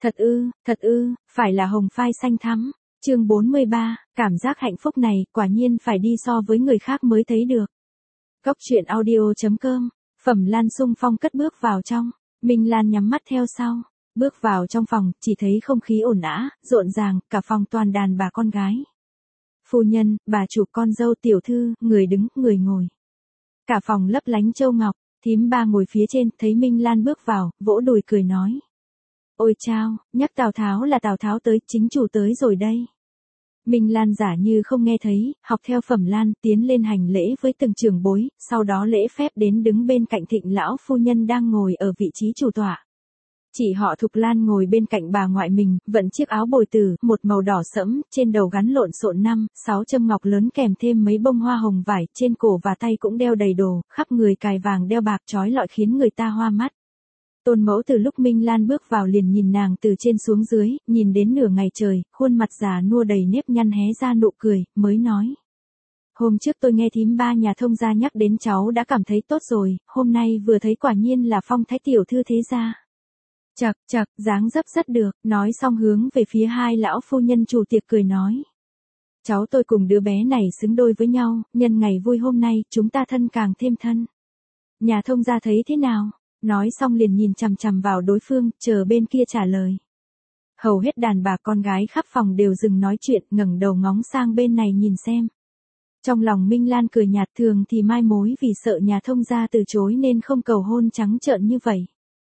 Thật ư, phải là hồng phai xanh thắm. Chương 43, cảm giác hạnh phúc này quả nhiên phải đi so với người khác mới thấy được. Góc truyện audio.com, Phẩm Lan xung phong cất bước vào trong, Minh Lan nhắm mắt theo sau, bước vào trong phòng, chỉ thấy không khí ồn ào, rộn ràng, cả phòng toàn đàn bà con gái. Phu nhân, bà chủ, con dâu, tiểu thư, người đứng, người ngồi. Cả phòng lấp lánh châu ngọc, thím ba ngồi phía trên, thấy Minh Lan bước vào, vỗ đùi cười nói. Ôi chao, nhắc Tào Tháo là Tào Tháo tới, chính chủ tới rồi đây. Minh Lan giả như không nghe thấy, học theo Phẩm Lan, tiến lên hành lễ với từng trưởng bối, sau đó lễ phép đến đứng bên cạnh Thịnh lão phu nhân đang ngồi ở vị trí chủ tọa. Chị họ Thục Lan ngồi bên cạnh bà ngoại mình, vận chiếc áo bồi tử, một màu đỏ sẫm, trên đầu gắn lộn xộn 5-6 châm ngọc lớn kèm thêm mấy bông hoa hồng vải, trên cổ và tay cũng đeo đầy đồ, khắp người cài vàng đeo bạc trói lọi khiến người ta hoa mắt. Tôn mẫu từ lúc Minh Lan bước vào liền nhìn nàng từ trên xuống dưới, nhìn đến nửa ngày trời, khuôn mặt già nua đầy nếp nhăn hé ra nụ cười, mới nói. Hôm trước tôi nghe thím ba nhà thông gia nhắc đến cháu đã cảm thấy tốt rồi, hôm nay vừa thấy quả nhiên là phong thái tiểu thư thế gia. Chật, dáng dấp rất được, nói xong hướng về phía hai lão phu nhân chủ tiệc cười nói. Cháu tôi cùng đứa bé này xứng đôi với nhau, nhân ngày vui hôm nay, chúng ta thân càng thêm thân. Nhà thông gia thấy thế nào? Nói xong liền nhìn chằm chằm vào đối phương, chờ bên kia trả lời. Hầu hết đàn bà con gái khắp phòng đều dừng nói chuyện, ngẩng đầu ngóng sang bên này nhìn xem. Trong lòng Minh Lan cười nhạt, thường thì mai mối vì sợ nhà thông gia từ chối nên không cầu hôn trắng trợn như vậy.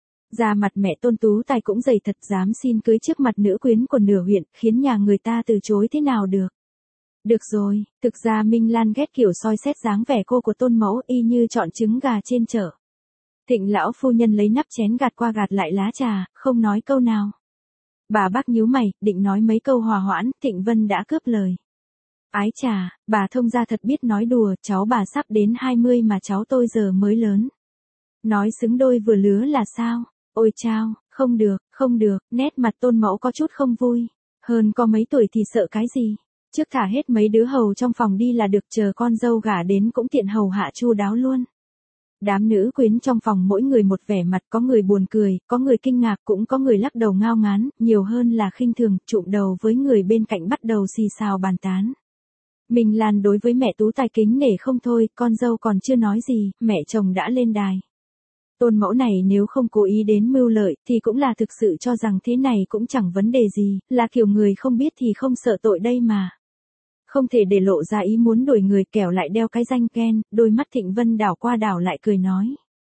Da mặt mẹ Tôn Tú Tài cũng dày thật, dám xin cưới trước mặt nữ quyến của nửa huyện, khiến nhà người ta từ chối thế nào được. Được rồi, thực ra Minh Lan ghét kiểu soi xét dáng vẻ cô của Tôn mẫu y như chọn trứng gà trên chợ. Thịnh lão phu nhân lấy nắp chén gạt qua gạt lại lá trà, không nói câu nào. Bà bác nhíu mày, định nói mấy câu hòa hoãn, Thịnh Vân đã cướp lời. Ái chà, bà thông gia thật biết nói đùa, cháu bà sắp đến 20 mà cháu tôi giờ mới lớn. Nói xứng đôi vừa lứa là sao? Ôi chao, không được, nét mặt Tôn mẫu có chút không vui. Hơn có mấy tuổi thì sợ cái gì? Trước thả hết mấy đứa hầu trong phòng đi là được, chờ con dâu gả đến cũng tiện hầu hạ chu đáo luôn. Đám nữ quyến trong phòng mỗi người một vẻ mặt, có người buồn cười, có người kinh ngạc, cũng có người lắc đầu ngao ngán, nhiều hơn là khinh thường, trụm đầu với người bên cạnh bắt đầu xì xào bàn tán. Minh Lan đối với mẹ Tú Tài kính nể không thôi, con dâu còn chưa nói gì, mẹ chồng đã lên đài. Tôn mẫu này nếu không cố ý đến mưu lợi, thì cũng là thực sự cho rằng thế này cũng chẳng vấn đề gì, là kiểu người không biết thì không sợ tội đây mà. Không thể để lộ ra ý muốn đuổi người, kẻo lại đeo cái danh Ken, đôi mắt Thịnh Vân đảo qua đảo lại cười nói.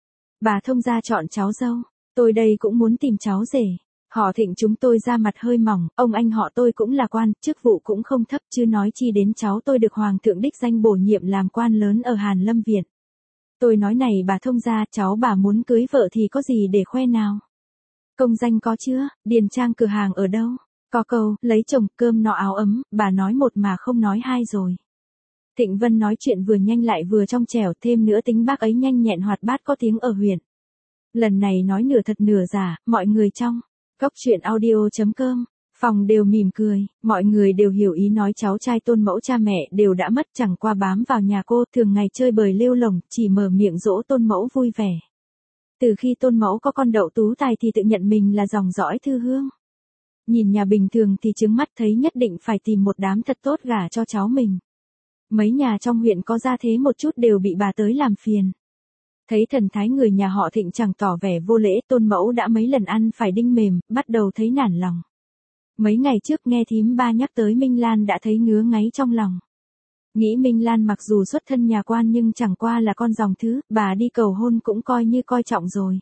Bà thông gia chọn cháu dâu, tôi đây cũng muốn tìm cháu rể. Họ Thịnh chúng tôi da mặt hơi mỏng, ông anh họ tôi cũng là quan, chức vụ cũng không thấp, chứ nói chi đến cháu tôi được hoàng thượng đích danh bổ nhiệm làm quan lớn ở Hàn Lâm Viện. Tôi nói này bà thông gia, cháu bà muốn cưới vợ thì có gì để khoe nào? Công danh có chưa, điền trang cửa hàng ở đâu? Có câu, lấy chồng, cơm no áo ấm, bà nói một mà không nói hai rồi. Thịnh Vân nói chuyện vừa nhanh lại vừa trong trẻo, thêm nữa tính bác ấy nhanh nhẹn hoạt bát có tiếng ở huyện. Lần này nói nửa thật nửa giả, mọi người trong góc truyện audio.com, phòng đều mỉm cười, mọi người đều hiểu ý nói cháu trai Tôn mẫu cha mẹ đều đã mất, chẳng qua bám vào nhà cô, thường ngày chơi bời lêu lổng, chỉ mở miệng dỗ Tôn mẫu vui vẻ. Từ khi Tôn mẫu có con Đậu Tú Tài thì tự nhận mình là dòng dõi thư hương. Nhìn nhà bình thường thì trứng mắt thấy nhất định phải tìm một đám thật tốt gả cho cháu mình. Mấy nhà trong huyện có gia thế một chút đều bị bà tới làm phiền. Thấy thần thái người nhà họ Thịnh chẳng tỏ vẻ vô lễ, Tôn mẫu đã mấy lần ăn phải đinh mềm, bắt đầu thấy nản lòng. Mấy ngày trước nghe thím ba nhắc tới Minh Lan đã thấy ngứa ngáy trong lòng. Nghĩ Minh Lan mặc dù xuất thân nhà quan nhưng chẳng qua là con dòng thứ, bà đi cầu hôn cũng coi như coi trọng rồi.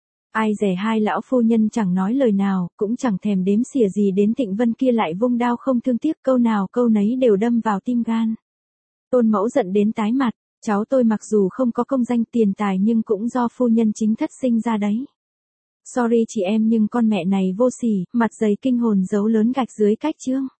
Ai dè hai lão phu nhân chẳng nói lời nào, cũng chẳng thèm đếm xỉa gì đến Thịnh Vân kia, lại vung đao không thương tiếc, câu nào câu nấy đều đâm vào tim gan. Tôn mẫu giận đến tái mặt, cháu tôi mặc dù không có công danh tiền tài nhưng cũng do phu nhân chính thất sinh ra đấy. Sorry chị em nhưng con mẹ này vô sỉ, mặt dày kinh hồn giấu lớn gạch dưới cách chương.